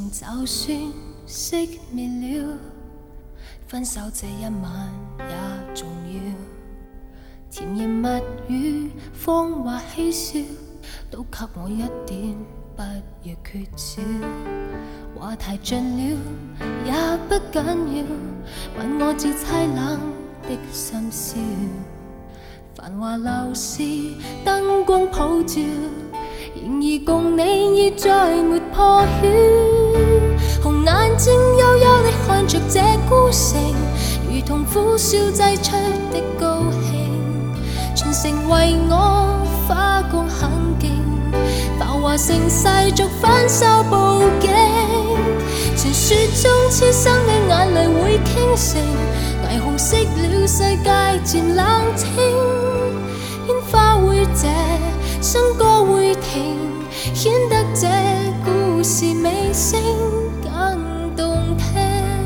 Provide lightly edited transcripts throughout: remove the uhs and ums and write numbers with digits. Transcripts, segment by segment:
情就算熄灭了，分手这一晚也重要。甜言蜜语、謊話嬉笑，都給我一點，不要缺少。話題盡了也不緊要，問我至凄冷的心笑。繁華樓市燈光普照，然而共你已再沒破曉。紅眼睛幽幽地看着這孤城，如同苦笑製出的高興。全城為我花光很勁，浮華盛世俗反手報警。傳說中痴心的眼淚會傾城，霓虹熄了世界漸冷清。煙花會謝，笙歌會停，顯得這故事尾聲更動聽。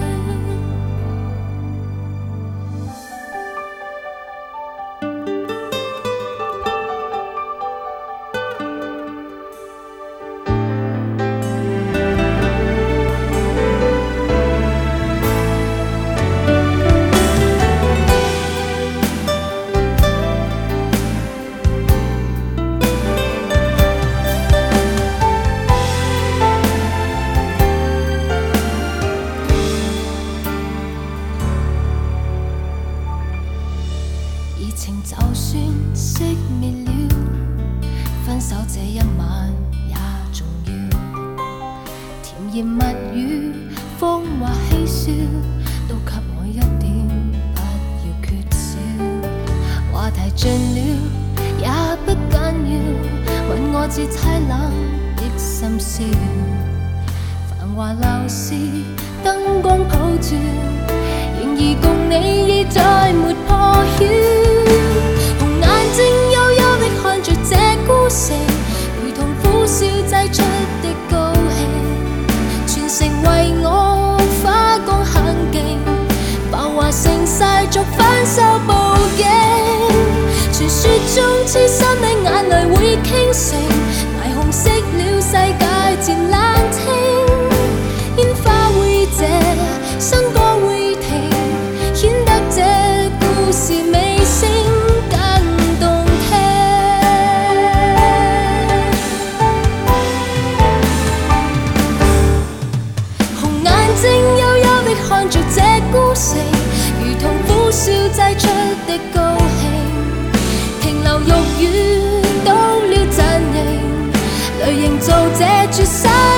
情就算熄滅了，分手這一晚也重要。甜言蜜語、謊話嬉笑，都給我一點，不要缺少。話題盡了也不緊要，問我至凄冷的心笑。繁華樓市燈光普照，然而共你已再沒破曉。如同苦笑製出的高興，全城為我花光很勁，浮華盛世俗反手報警。傳說中痴心的眼淚會傾城，霓虹熄了世界漸冷清。煙花會謝，笙歌會停，顯得這故事尾聲更動聽。看着這孤城，如同苦笑製出的高興，停留肉語到了陣營，淚凝造這絕世。